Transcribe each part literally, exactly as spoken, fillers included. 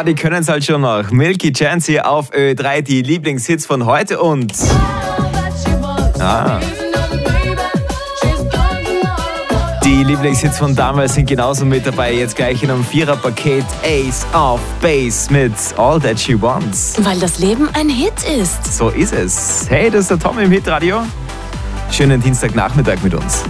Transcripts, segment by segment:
Ja, die können es halt schon noch. Milky Chance hier auf Ö drei, die Lieblingshits von heute und... Ah. Die Lieblingshits von damals sind genauso mit dabei. Jetzt gleich in einem Viererpaket Ace of Base mit All That She Wants. Weil das Leben ein Hit ist. So ist es. Hey, das ist der Tom im Hitradio. Schönen Dienstagnachmittag mit uns.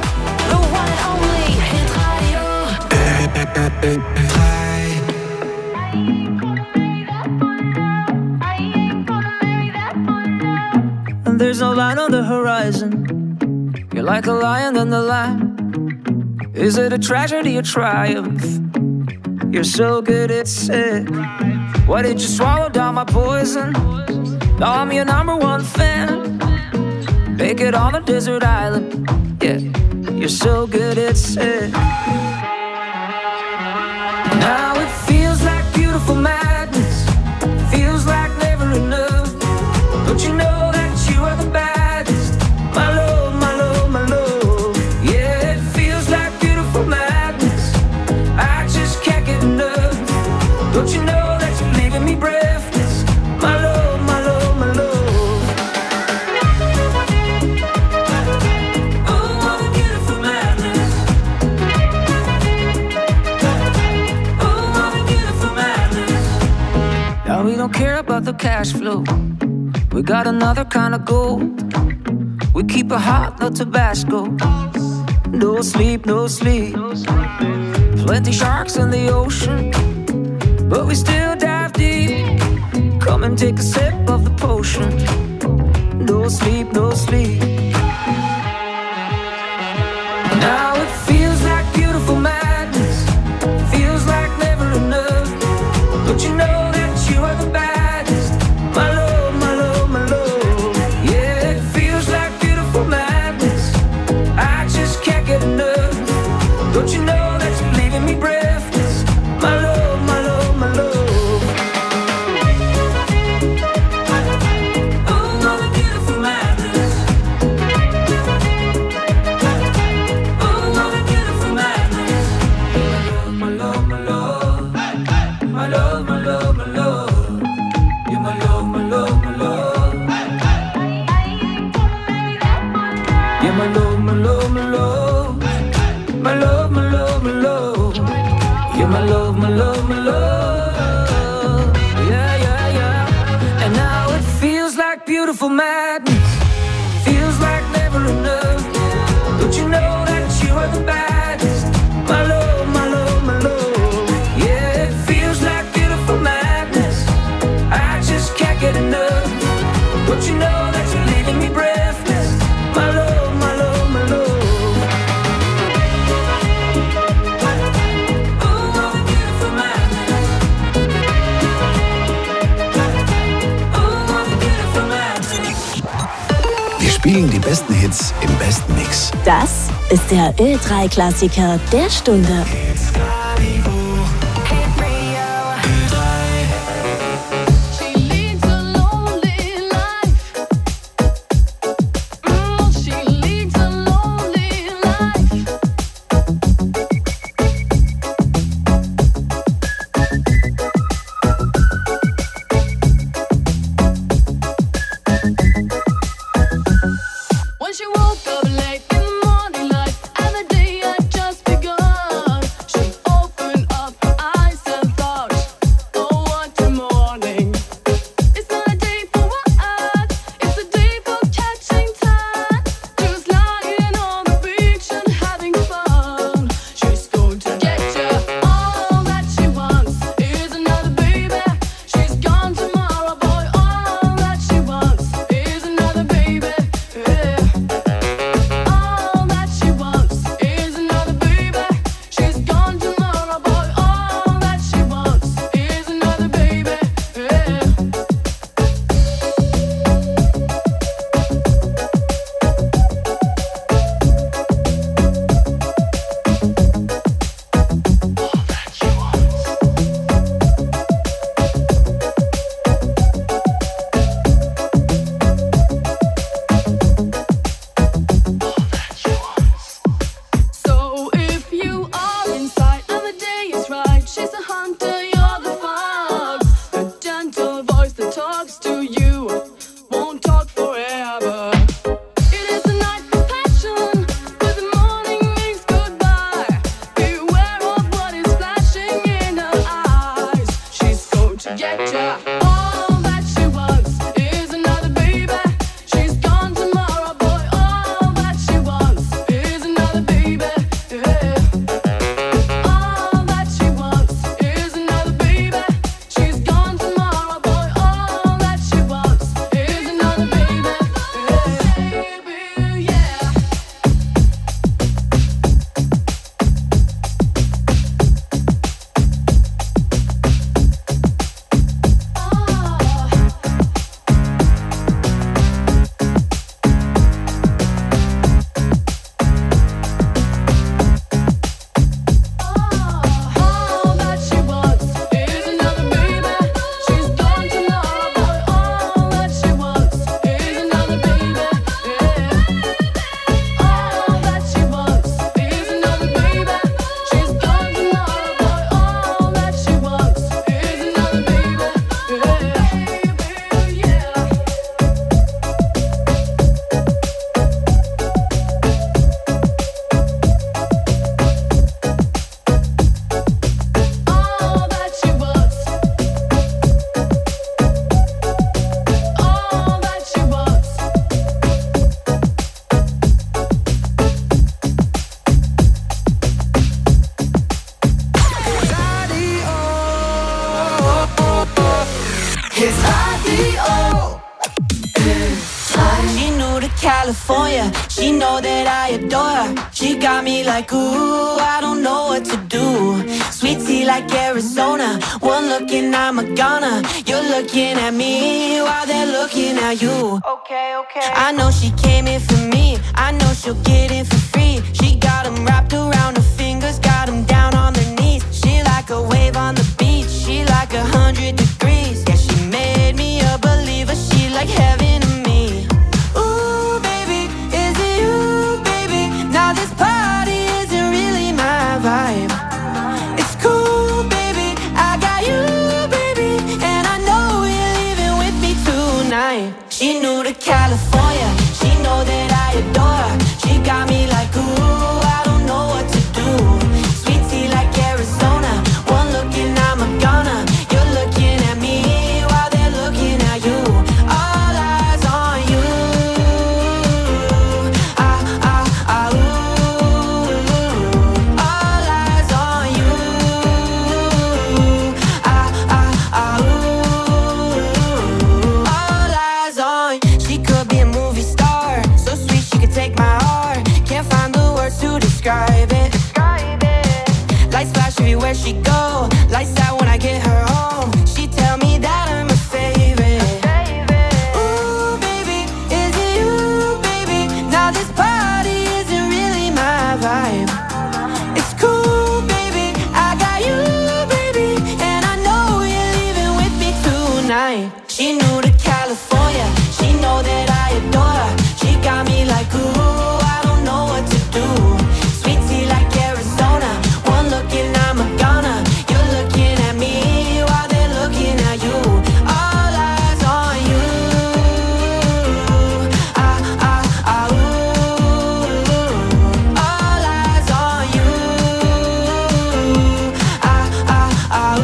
There's no line on the horizon. You're like a lion in the lamb. Is it a tragedy or triumph? You're so good at sick. Why did you swallow down my poison? Now I'm your number one fan. Make it on a desert island. Yeah, you're so good at sick. Now it feels like beautiful madness. Feels like never enough. Don't you know that you are the baddest? My love, my love, my love. Yeah, it feels like beautiful madness. I just can't get enough. Don't you know that you're leaving me breathless? My love, my love, my love. Oh, what a beautiful madness. Oh, what a beautiful madness. Now we don't care about the cash flow. We got another kind of gold. We keep it hot, no Tabasco. No sleep, no sleep. Plenty sharks in the ocean, but we still dive deep. Come and take a sip of the potion. No sleep, no sleep. Now it feels like beautiful madness. Feels like never enough. Don't you know that you are the baddest? My love, my love, my love. Yeah, it feels like beautiful madness. I just can't get enough. Don't you know that you're leaving me breathless? My love, my love, my love. Oh, what a beautiful madness. Oh, what a beautiful madness. My love, my love, my love, my love, my love. You're my love, my love, my love. You're my love, my love, my love. My love, my love, my love. You're my love, my love, my love. Yeah, yeah, yeah. And now it feels like beautiful madness. Feels like never enough. Don't you know that you are the baddest? My love, my love, my love. Yeah, it feels like beautiful madness. I just can't get enough. Don't you know that you're leaving me breathless? My love, my love, my love. Oh, what a beautiful madness. Oh, what a beautiful madness. Wir spielen die besten Hits im besten Mix. Das ist der Ö drei Klassiker der Stunde. When she woke up late in the morning light, and the day had just begun, she California, she know that I adore her. She got me like, ooh, I don't know what to do. Sweet tea like Arizona, one look and I'm a goner. You're looking at me while they're looking at you. Okay, okay. I know she came in for me, I know she'll get in for free. She got them wrapped around her fingers, got them down on their knees. She like a wave on the beach, she like a hundred degrees. Yeah, she made me a believer, she like heaven to me. Ooh, baby, is it you, baby? Now this party isn't really my vibe. It's cool, baby, I got you, baby, and I know you're leaving with me tonight. She new to California, she know that I adore her. She got me like, ooh, I don't know what to do. Sweet tea like Arizona, one look and I'm a goner. You're looking at me while they're looking at you. All eyes on you. Ah, ah, ah, ooh. All eyes on you. Ah, ah, ah, ooh. All eyes on you. She could be a movie star, so sweet she could take my heart. Can't find the words to describe it. Lights flash everywhere she go. Lights out when I get her home. She tell me that I'm her favorite. Ooh, baby, is it you, baby? Now this party isn't really my vibe. It's cool, baby, I got you, baby, and I know you're leaving with me tonight. She new to California, she know that I adore her. She got me like, ooh, I don't know what to do. Sweet tea like Arizona, one look and I'm a goner. You're looking at me while they're looking at you. All eyes on you. Ah, ah, ah, ooh. All eyes on you. Ah, ah, ah,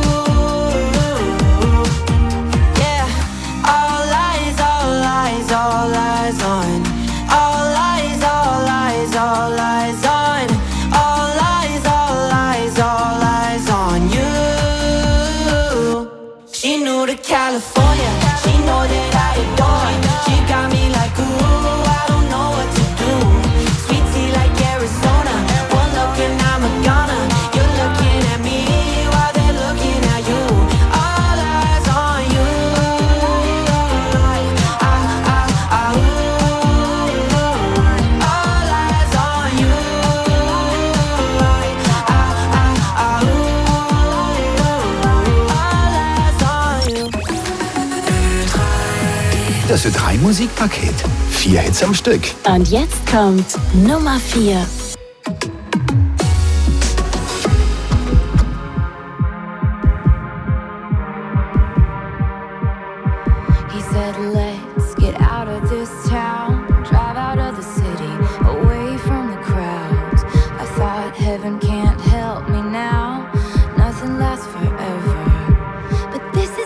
ooh. Yeah, all eyes, all eyes, all eyes on. All eyes, all eyes, all eyes on. All eyes, all eyes, all eyes on you. She new to California, she know that I adore her. She got me like, ooh, I don't know what to do. Sweet tea like Arizona, one look and I'm a goner. You're looking at me while they're looking at you. All eyes on you. Ah, ah, ah, ooh. All eyes on you. Ah, ah, ah, ooh. All eyes on you. Das Ö drei Musikpaket. Vier Hits am Stück. Und jetzt kommt Nummer vier. He said, let's get out of this town, drive out of the city, away from the crowds. I thought heaven can't help me now, nothing lasts forever. But this is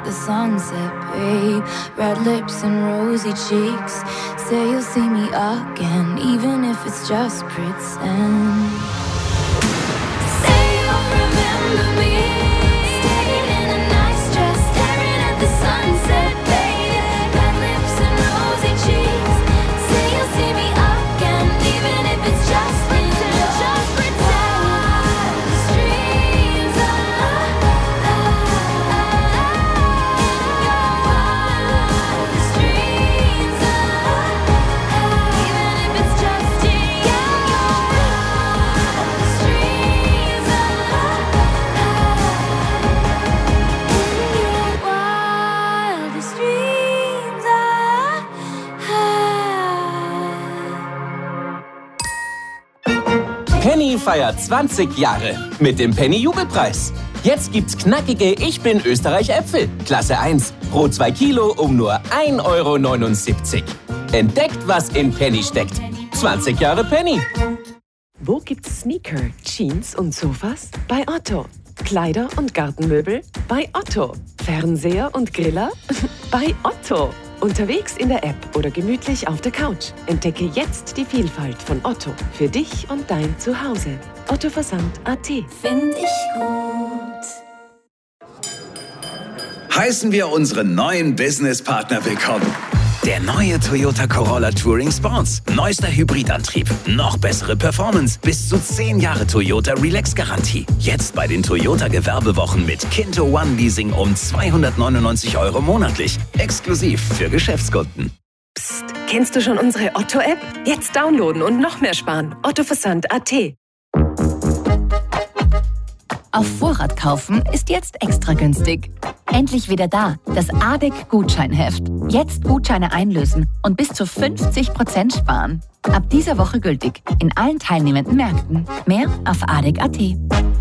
the sunset, babe. Red lips and rosy cheeks. Say you'll see me again, even if it's just pretend. Say you'll remember me. Standing in a nice dress, staring at the sunset, babe. Red lips and rosy cheeks. Say you'll see me again, even if it's just pretend. Just pretend. Streams of streams of even if it's just in streams of wildest dreams I had. Penny feiert zwanzig Jahre mit dem Penny Jubelpreis. Jetzt gibt's knackige Ich bin Österreich Äpfel. Klasse eins. Pro zwei Kilo um nur ein Euro neunundsiebzig. Entdeckt, was in Penny steckt. zwanzig Jahre Penny. Wo gibt's Sneaker, Jeans und Sofas? Bei Otto. Kleider und Gartenmöbel? Bei Otto. Fernseher und Griller? Bei Otto. Unterwegs in der App oder gemütlich auf der Couch. Entdecke jetzt die Vielfalt von Otto. Für dich und dein Zuhause. Otto Versand Punkt a t. Find ich gut. Heißen wir unseren neuen Businesspartner willkommen. Der neue Toyota Corolla Touring Sports. Neuester Hybridantrieb. Noch bessere Performance. Bis zu zehn Jahre Toyota Relax-Garantie. Jetzt bei den Toyota Gewerbewochen mit Kinto One Leasing um zweihundertneunundneunzig Euro monatlich. Exklusiv für Geschäftskunden. Psst, kennst du schon unsere Otto-App? Jetzt downloaden und noch mehr sparen. Otto Versand Punkt a t. Auf Vorrat kaufen ist jetzt extra günstig. Endlich wieder da, das A D E C-Gutscheinheft. Jetzt Gutscheine einlösen und bis zu fünfzig Prozent sparen. Ab dieser Woche gültig in allen teilnehmenden Märkten. Mehr auf A D E C Punkt a t.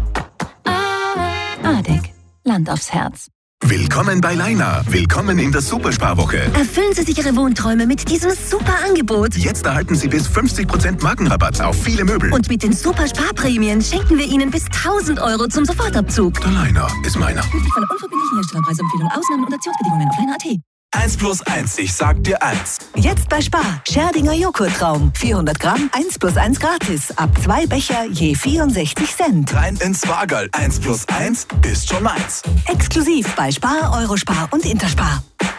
A D E C, Land aufs Herz. Willkommen bei Leina. Willkommen in der Supersparwoche. Erfüllen Sie sich Ihre Wohnträume mit diesem super Angebot. Jetzt erhalten Sie bis fünfzig Prozent Markenrabatt auf viele Möbel. Und mit den Supersparprämien schenken wir Ihnen bis tausend Euro zum Sofortabzug. Der Leina ist meiner. Gültig von der unverbindlichen Herstellerpreisempfehlung, Ausnahmen und Aktionsbedingungen auf Leina Punkt a t. eins plus eins, ich sag dir eins. Jetzt bei Spar. Scherdinger Joghurtraum. vierhundert Gramm, eins plus eins gratis. Ab zwei Becher je vierundsechzig Cent. Rein ins Spargel. eins plus eins ist schon meins. Exklusiv bei Spar, Eurospar und Interspar.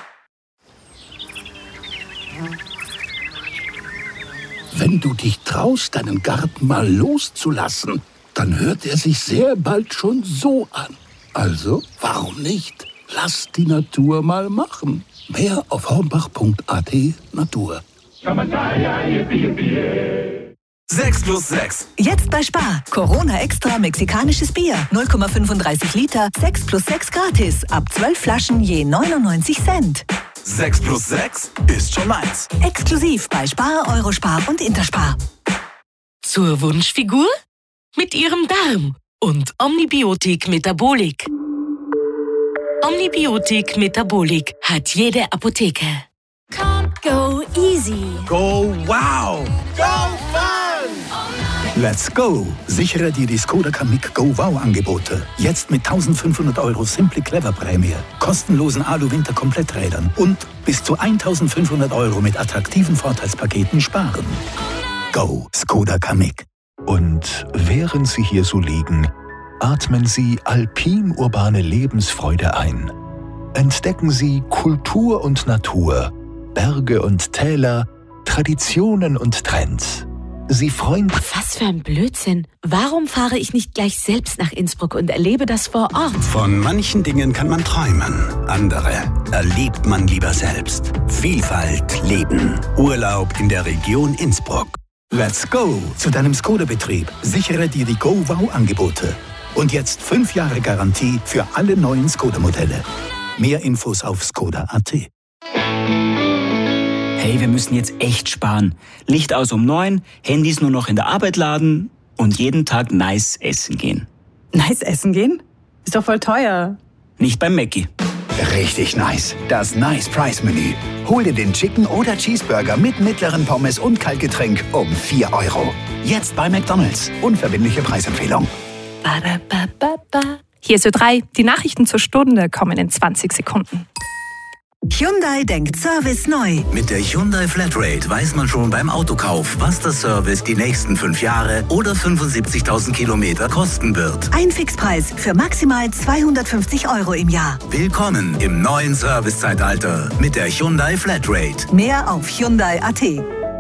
Wenn du dich traust, deinen Garten mal loszulassen, dann hört er sich sehr bald schon so an. Also, warum nicht? Lass die Natur mal machen. Mehr auf hornbach punkt a t Natur. sechs plus sechs. Jetzt bei Spar. Corona Extra mexikanisches Bier. null Komma fünfunddreißig Liter. sechs plus sechs gratis. Ab zwölf Flaschen je neunundneunzig Cent. sechs plus sechs ist schon meins. Exklusiv bei Spar, Eurospar und Interspar. Zur Wunschfigur? Mit ihrem Darm und Omnibiotik Metabolik. Omnibiotik Metabolik hat jede Apotheke. Go easy. Go wow. Go fun. Let's go! Sichere dir die Skoda Kamiq Go Wow Angebote. Jetzt mit eintausendfünfhundert Euro Simply Clever Prämie, kostenlosen Alu-Winter-Kompletträdern und bis zu eintausendfünfhundert Euro mit attraktiven Vorteilspaketen sparen. Go Skoda Kamiq. Und während Sie hier so liegen, atmen Sie alpin-urbane Lebensfreude ein. Entdecken Sie Kultur und Natur, Berge und Täler, Traditionen und Trends. Sie freuen... Was für ein Blödsinn. Warum fahre ich nicht gleich selbst nach Innsbruck und erlebe das vor Ort? Von manchen Dingen kann man träumen. Andere erlebt man lieber selbst. Vielfalt leben. Urlaub in der Region Innsbruck. Let's go zu deinem Skoda-Betrieb. Sichere dir die Go Wow Angebote. Und jetzt fünf Jahre Garantie für alle neuen Skoda-Modelle. Mehr Infos auf skoda punkt a t. Hey, wir müssen jetzt echt sparen. Licht aus um neun, Handys nur noch in der Arbeit laden und jeden Tag nice essen gehen. Nice essen gehen? Ist doch voll teuer. Nicht beim Mackie. Richtig nice. Das Nice Price Menü. Hol dir den Chicken oder Cheeseburger mit mittleren Pommes und Kaltgetränk um vier Euro. Jetzt bei McDonald's. Unverbindliche Preisempfehlung. Ba-da-ba-ba-ba. Hier ist Ö drei, die Nachrichten zur Stunde kommen in zwanzig Sekunden. Hyundai denkt Service neu. Mit der Hyundai Flatrate weiß man schon beim Autokauf, was der Service die nächsten fünf Jahre oder fünfundsiebzigtausend Kilometer kosten wird. Ein Fixpreis für maximal zweihundertfünfzig Euro im Jahr. Willkommen im neuen Servicezeitalter mit der Hyundai Flatrate. Mehr auf Hyundai Punkt at.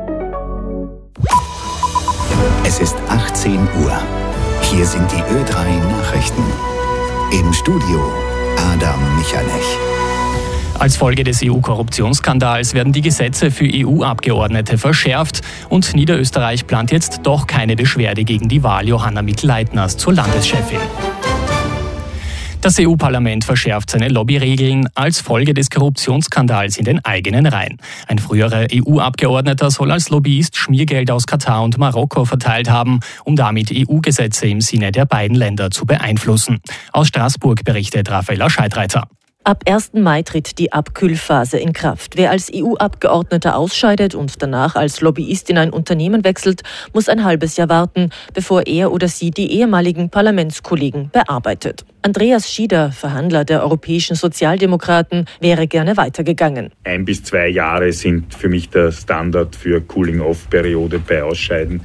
Es ist achtzehn Uhr. Hier sind die Ö drei Nachrichten. Im Studio Adam Michalech. Als Folge des E U-Korruptionsskandals werden die Gesetze für E U-Abgeordnete verschärft und Niederösterreich plant jetzt doch keine Beschwerde gegen die Wahl Johanna Mikl-Leitners zur Landeschefin. Das E U-Parlament verschärft seine Lobbyregeln als Folge des Korruptionsskandals in den eigenen Reihen. Ein früherer E U-Abgeordneter soll als Lobbyist Schmiergeld aus Katar und Marokko verteilt haben, um damit E U-Gesetze im Sinne der beiden Länder zu beeinflussen. Aus Straßburg berichtet Raffaella Scheidreiter. Ab ersten Mai tritt die Abkühlphase in Kraft. Wer als E U-Abgeordneter ausscheidet und danach als Lobbyist in ein Unternehmen wechselt, muss ein halbes Jahr warten, bevor er oder sie die ehemaligen Parlamentskollegen bearbeitet. Andreas Schieder, Verhandler der Europäischen Sozialdemokraten, wäre gerne weitergegangen. Ein bis zwei Jahre sind für mich der Standard für Cooling-Off-Periode bei Ausscheiden.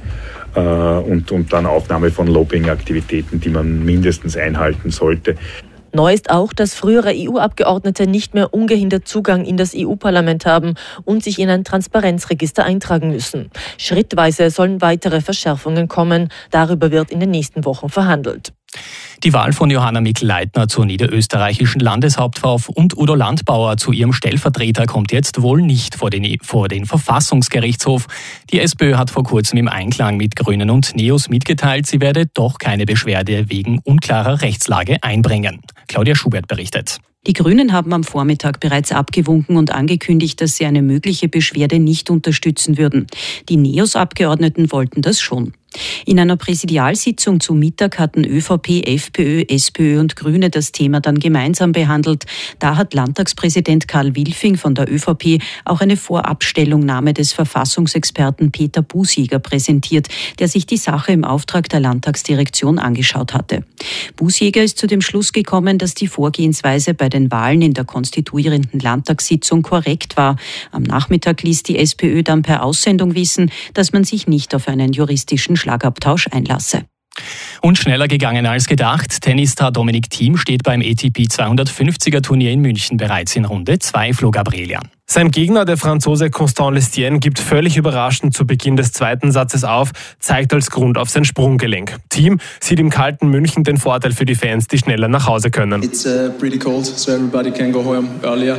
Und, und dann Aufnahme von Lobbying-Aktivitäten, die man mindestens einhalten sollte. Neu ist auch, dass frühere E U-Abgeordnete nicht mehr ungehindert Zugang in das E U-Parlament haben und sich in ein Transparenzregister eintragen müssen. Schrittweise sollen weitere Verschärfungen kommen. Darüber wird in den nächsten Wochen verhandelt. Die Wahl von Johanna Mikl-Leitner zur niederösterreichischen Landeshauptfrau und Udo Landbauer zu ihrem Stellvertreter kommt jetzt wohl nicht vor den, vor den Verfassungsgerichtshof. Die SPÖ hat vor kurzem im Einklang mit Grünen und Neos mitgeteilt, sie werde doch keine Beschwerde wegen unklarer Rechtslage einbringen. Claudia Schubert berichtet. Die Grünen haben am Vormittag bereits abgewunken und angekündigt, dass sie eine mögliche Beschwerde nicht unterstützen würden. Die Neos-Abgeordneten wollten das schon. In einer Präsidialsitzung zu Mittag hatten ÖVP, FPÖ, SPÖ und Grüne das Thema dann gemeinsam behandelt. Da hat Landtagspräsident Karl Wilfing von der ÖVP auch eine Vorabstellungnahme des Verfassungsexperten Peter Busjäger präsentiert, der sich die Sache im Auftrag der Landtagsdirektion angeschaut hatte. Busjäger ist zu dem Schluss gekommen, dass die Vorgehensweise bei den Wahlen in der konstituierenden Landtagssitzung korrekt war. Am Nachmittag ließ die SPÖ dann per Aussendung wissen, dass man sich nicht auf einen juristischen Schlagabtausch einlasse. Und schneller gegangen als gedacht. Tennisstar Dominic Thiem steht beim A T P zweihundertfünfziger Turnier in München bereits in Runde zwei, Flo Gabrielian. Sein Gegner, der Franzose Constant Lestienne, gibt völlig überraschend zu Beginn des zweiten Satzes auf, zeigt als Grund auf sein Sprunggelenk. Thiem sieht im kalten München den Vorteil für die Fans, die schneller nach Hause können. It's uh, pretty cold, so everybody can go home earlier.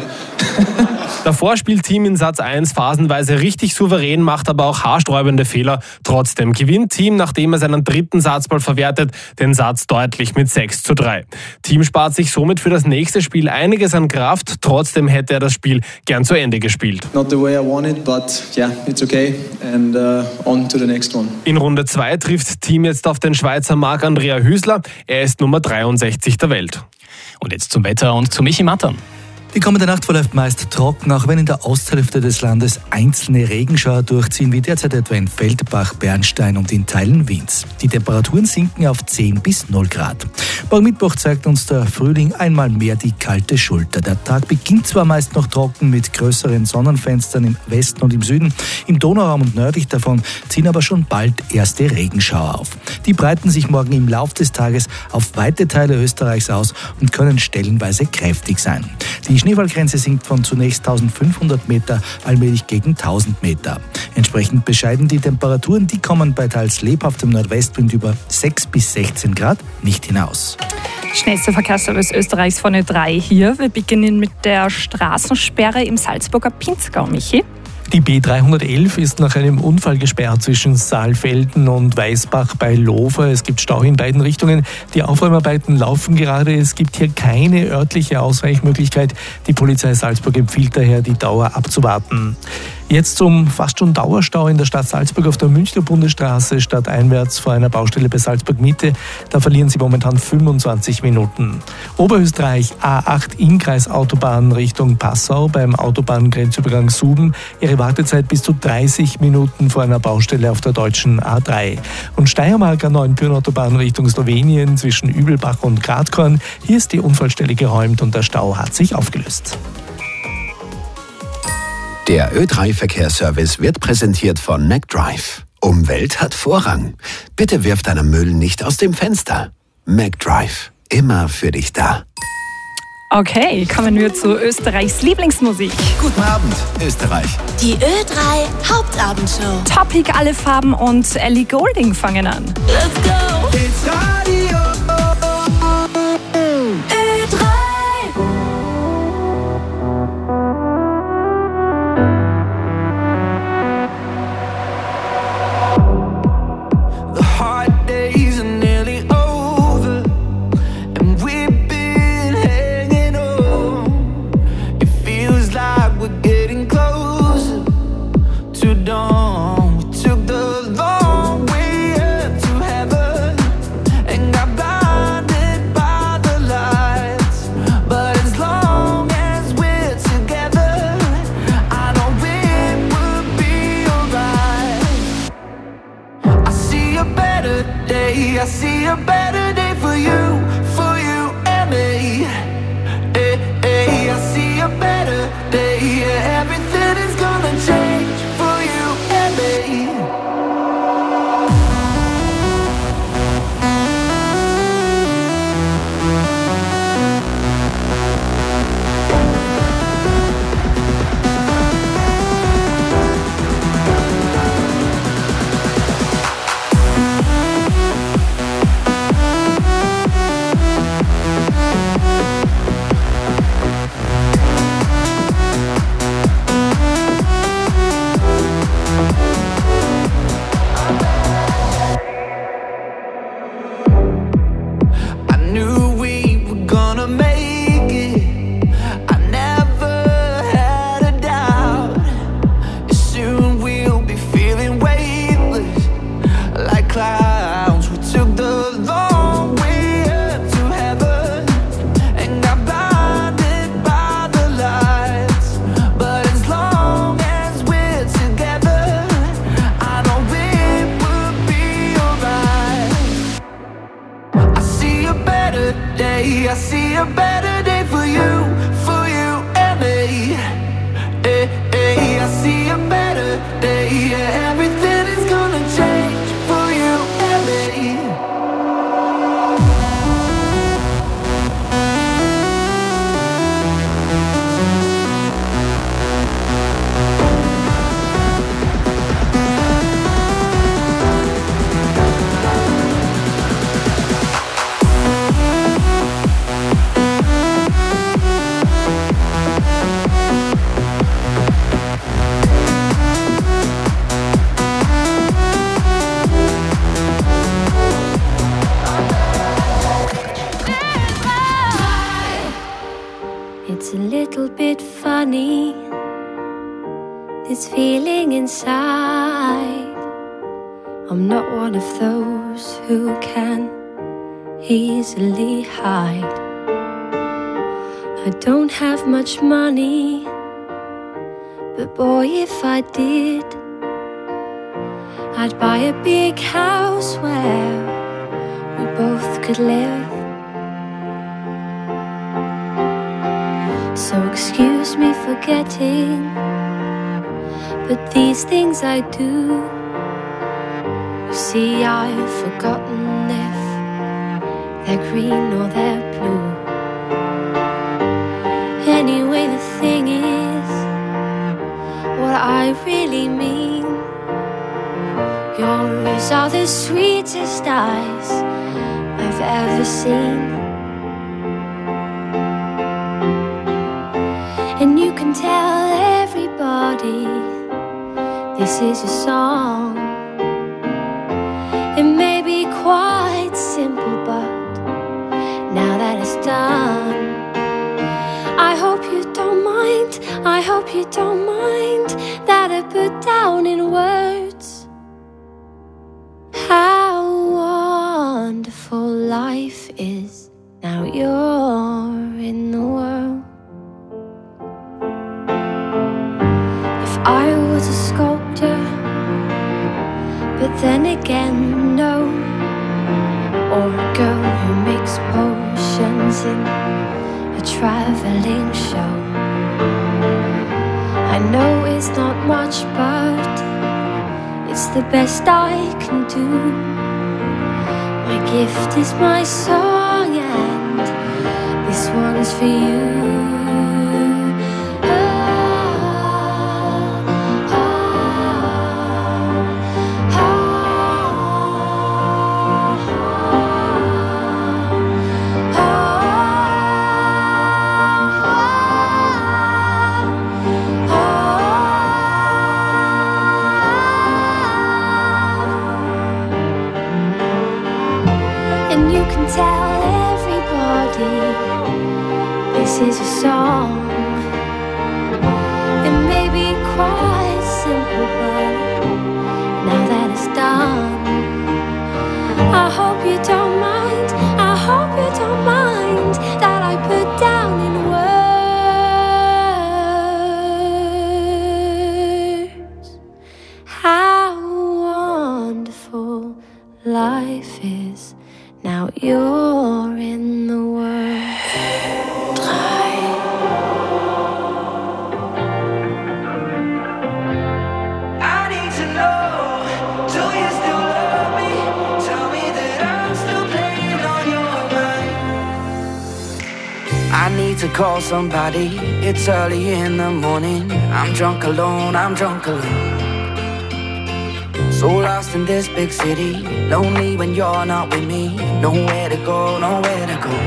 Davor spielt Thiem in Satz eins phasenweise richtig souverän, macht aber auch haarsträubende Fehler. Trotzdem gewinnt Thiem, nachdem er seinen dritten Satzball verwertet, den Satz deutlich mit sechs zu drei. Thiem spart sich somit für das nächste Spiel einiges an Kraft. Trotzdem hätte er das Spiel gern zu Ende gespielt. Not the way I wanted, but yeah, it's okay and uh, on to the next one. In Runde zwei trifft Thiem jetzt auf den Schweizer Marc-Andrea Hüsler. Er ist Nummer dreiundsechzig der Welt. Und jetzt zum Wetter und zu Michi Mattern. Die kommende Nacht verläuft meist trocken, auch wenn in der Osthälfte des Landes einzelne Regenschauer durchziehen, wie derzeit etwa in Feldbach, Bernstein und in Teilen Wiens. Die Temperaturen sinken auf zehn bis null Grad. Morgen Mittwoch zeigt uns der Frühling einmal mehr die kalte Schulter. Der Tag beginnt zwar meist noch trocken mit größeren Sonnenfenstern im Westen und im Süden, im Donauraum und nördlich davon ziehen aber schon bald erste Regenschauer auf. Die breiten sich morgen im Lauf des Tages auf weite Teile Österreichs aus und können stellenweise kräftig sein. Die Schneefallgrenze sinkt von zunächst eintausendfünfhundert Meter allmählich gegen tausend Meter. Entsprechend bescheiden die Temperaturen, die kommen bei teils lebhaftem Nordwestwind über sechs bis sechzehn Grad nicht hinaus. Schnellster Verkehrsservice Österreichs von Ö drei hier. Wir beginnen mit der Straßensperre im Salzburger Pinzgau, Michi. Die B dreihundertelf ist nach einem Unfall gesperrt zwischen Saalfelden und Weißbach bei Lofer. Es gibt Stau in beiden Richtungen. Die Aufräumarbeiten laufen gerade. Es gibt hier keine örtliche Ausweichmöglichkeit. Die Polizei Salzburg empfiehlt daher, die Dauer abzuwarten. Jetzt zum fast schon Dauerstau in der Stadt Salzburg auf der Münchner Bundesstraße stadteinwärts vor einer Baustelle bei Salzburg Mitte. Da verlieren Sie momentan fünfundzwanzig Minuten. Oberösterreich A acht Innkreisautobahn Richtung Passau beim Autobahngrenzübergang Suben. Ihre Wartezeit bis zu dreißig Minuten vor einer Baustelle auf der deutschen A drei. Und Steiermark A neun Pyrenautobahn Richtung Slowenien zwischen Übelbach und Gradkorn. Hier ist die Unfallstelle geräumt und der Stau hat sich aufgelöst. Der Ö drei Verkehrsservice wird präsentiert von McDrive. Umwelt hat Vorrang. Bitte wirf deinen Müll nicht aus dem Fenster. McDrive, immer für dich da. Okay, kommen wir zu Österreichs Lieblingsmusik. Guten Abend, Österreich. Die Ö drei Hauptabendshow. Topic, alle Farben und Ellie Goulding fangen an. Let's go! It's Radio Ö drei. I see a better day for you, for you and me. Hey, hey, I see a better day. Yeah, everything is gonna change for you and me. I see a better day for you, for you and me. Hey, hey, I see a better day. Yeah, everything is gonna change for you and me. It's a little bit funny, this feeling inside. I'm not one of those who can easily hide. I don't have much money, but boy, if I did, I'd buy a big house where we both could live. So excuse me for getting, but these things I do. You see, I've forgotten if they're green or they're blue. Anyway, the thing is, what I really mean, yours are the sweetest eyes I've ever seen. And you can tell everybody this is a song. It may be quite simple, but now that it's done, I hope you don't mind mind. I hope you don't mind that I put down in words how wonderful life is. Now you're in the world. If I was a sculptor, but then again, no. Or a girl who makes potions in a traveling show. I know it's not much, but it's the best I can do. My gift is my song, and this one's for you. Tell everybody this is a song. It may be quite simple, but now that it's done, I hope you don't mind, I hope you don't mind that I put down in words how wonderful life is. Now you're in the world. Drei. I need to know, do you still love me? Tell me that I'm still playing on your mind. I need to call somebody, it's early in the morning. I'm drunk alone, I'm drunk alone. So lost in this big city, lonely when you're not with me. Nowhere to go, nowhere to go.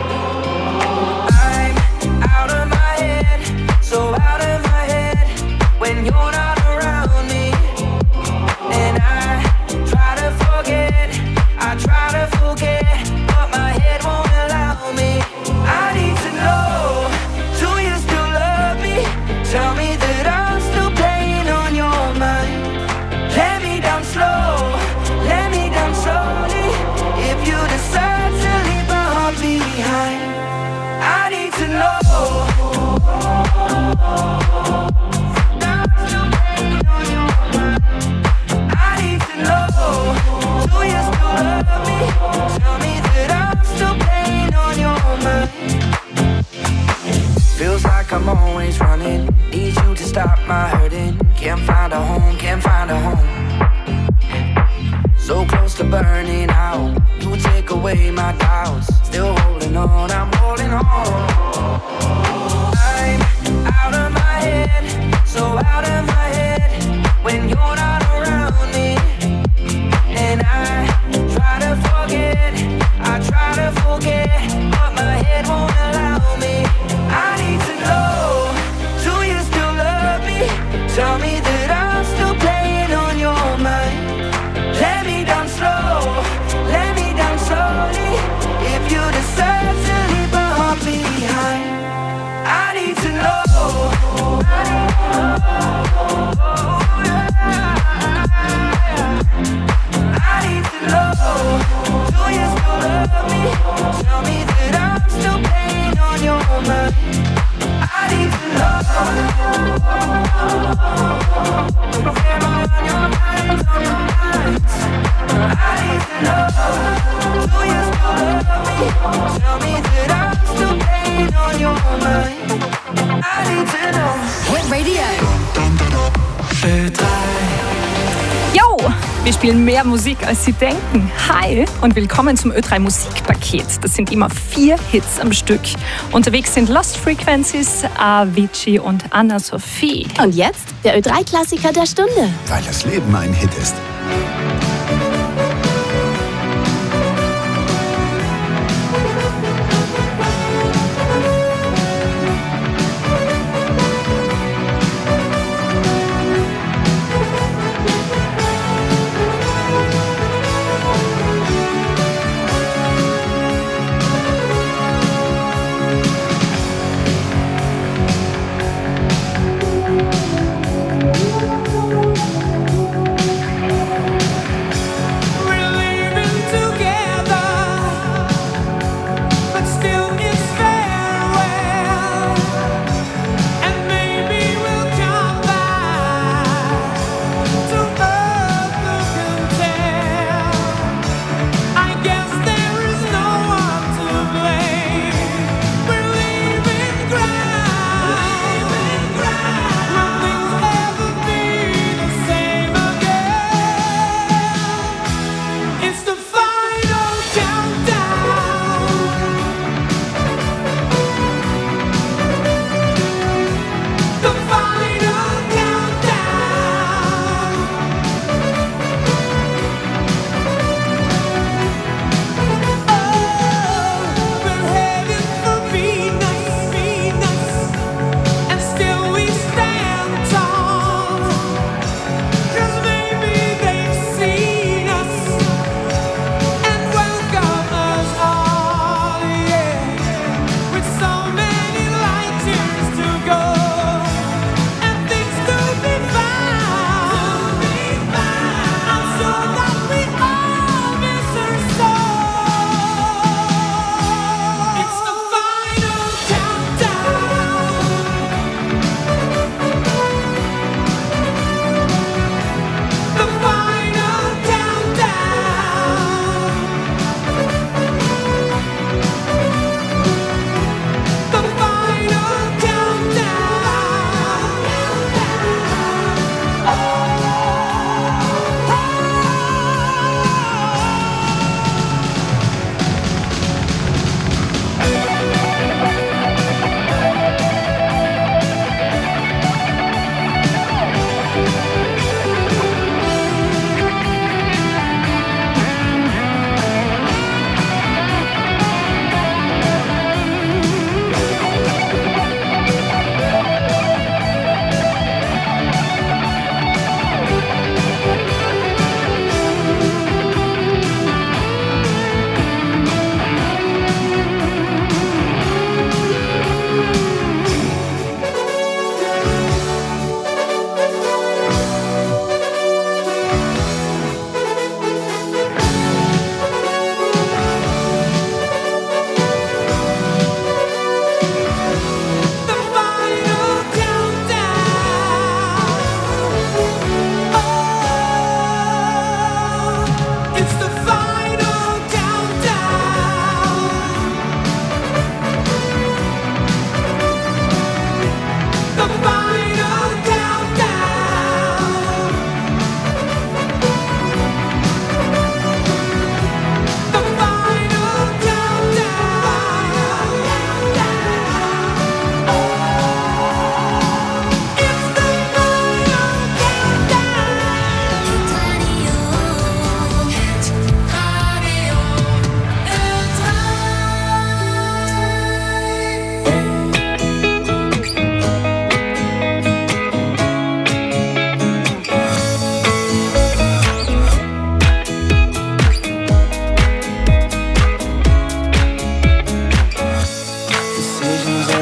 I'm out of my head, so out of my head when you're not around me. And I try to forget, I try to forget, but my head won't allow me. I need to know, do you still love me? Tell me that I'm still playing on your mind. Let me down slow, let me down slowly. If you decide to leave my heart behind, I need to know. I need to know, do you still love me? Tell me that I'm still playing on your mind. Feels like I'm always running, need you to stop my hurting. Can't find a home, can't find a home. So close to burning out, you take away my doubts. Still holding on, I'm holding on. I'm out of my head, so out of my head when you're not around me. And I try to forget, I try to forget, but my head won't allow me. I need to know, do you still love me? Tell me that I'm still playing on your mind. Let me down slow, let me down slowly. If you decide to leave my heart behind, I need to know. I need to know, do you still love me? Tell me that I'm still playing on your mind. I need to know. Am I on your mind, on your mind? I need to know, do you still love me? Tell me that I'm still playing on your mind. I need to know. Hit Radio. Ö drei. Yo, wir spielen mehr Musik, als Sie denken. Hi und willkommen zum Ö drei Musikpaket. Das sind immer vier Hits am Stück. Unterwegs sind Lost Frequencies, Avicii und Anna-Sophie. Und jetzt der Ö drei Klassiker der Stunde. Weil das Leben ein Hit ist.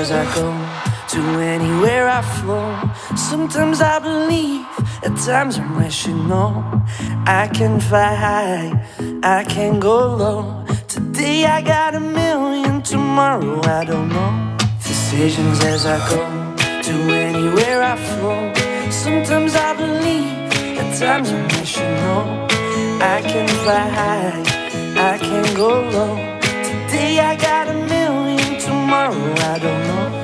as I go, to anywhere I flow. Sometimes I believe, at times I'm rational. I can fly high, I can go low. Today I got a million, tomorrow I don't know. Decisions as I go, to anywhere I flow. Sometimes I believe, at times I'm rational. I can fly high, I can go low. Today I got a million, tomorrow I don't know.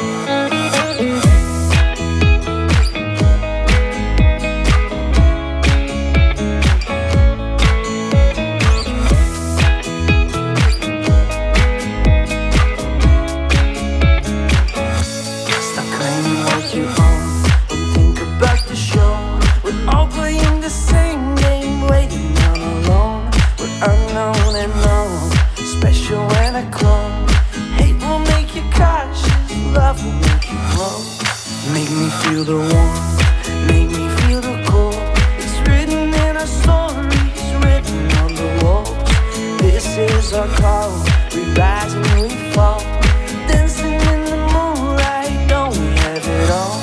Stop claiming what you own and think about the show. We're all playing the same game, waiting on alone. We're unknown and known, special when I clone. Hate will make you cautious, love will make you grow. Make me feel the warmth, make me feel the cold. It's written in our stories, written on the walls. This is our call, we rise and we fall. Dancing in the moonlight, don't we have it all?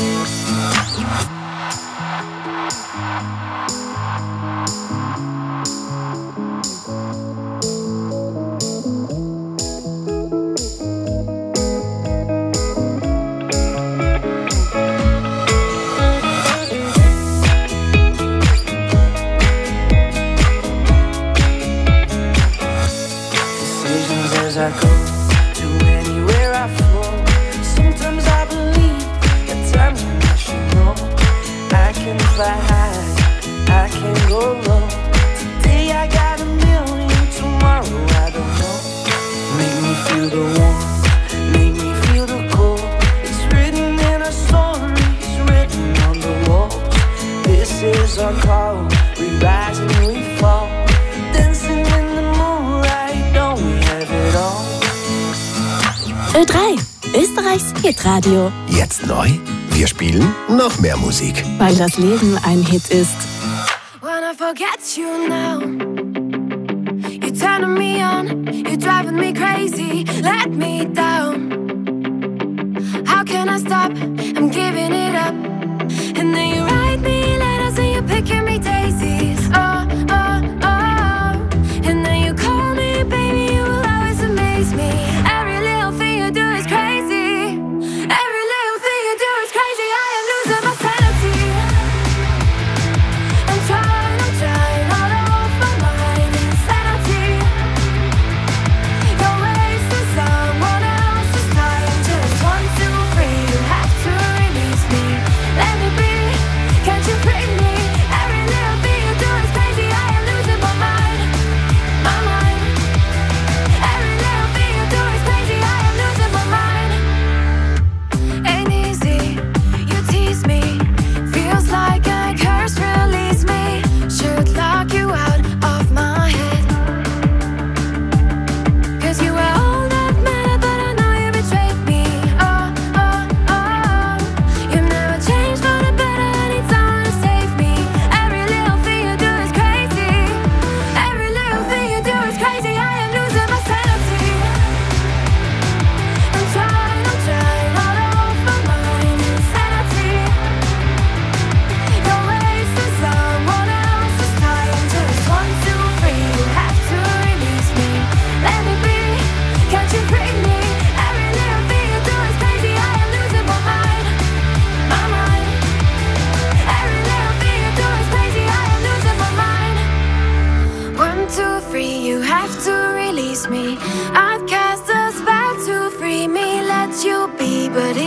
As I go, to anywhere I flow. Sometimes I believe, at times I'm rational. I can fly high, I can go low. Today I got a million, tomorrow I don't know. Make me feel the warmth, make me feel the cold. It's written in our stories, written on the walls. This is our call, we rise and we fall. Dancing in the moonlight, don't we have it all? Ö drei, Österreichs Hitradio. Jetzt neu? Wir spielen noch mehr Musik. Weil das Leben ein Hit ist. When I forget you now, you're turning me on, you're driving me crazy, let me down. How can I stop? I'm giving it up. And then you write me letters and you're picking me daisies. Oh, oh, oh. And then you call me, baby, you will always amaze me. Every little thing you do is crazy. Every little thing you do is crazy. I am losing my sanity. I'm trying, I'm trying, all off my mind. Insanity. You're wasting someone else's time. Just one, two, three, you have to release me. Let me be, can't you bring me? Every little thing you do is crazy. I am losing my mind, my mind. Every little thing you do is crazy. I am losing my mind. Ain't easy, you tease me. Feels like a curse, release me. Should lock you out of my head. Cause you were all that mattered, but I know you betrayed me. Oh, oh, oh. You never changed for the better, I need someone to save me. Every little thing you do is crazy. Every little thing you do is crazy. I am losing my sanity. I'm trying, I'm trying, all off my mind. Insanity. You're wasting someone else's time. Just one, two, three, you have to release me. Let me be, can't you bring me? Every little thing you do is crazy. I am losing my mind, my mind. Every little thing you do is crazy. I am losing my mind. One, two, three, you have to release me. I'd cast a spell to free me, let you be, but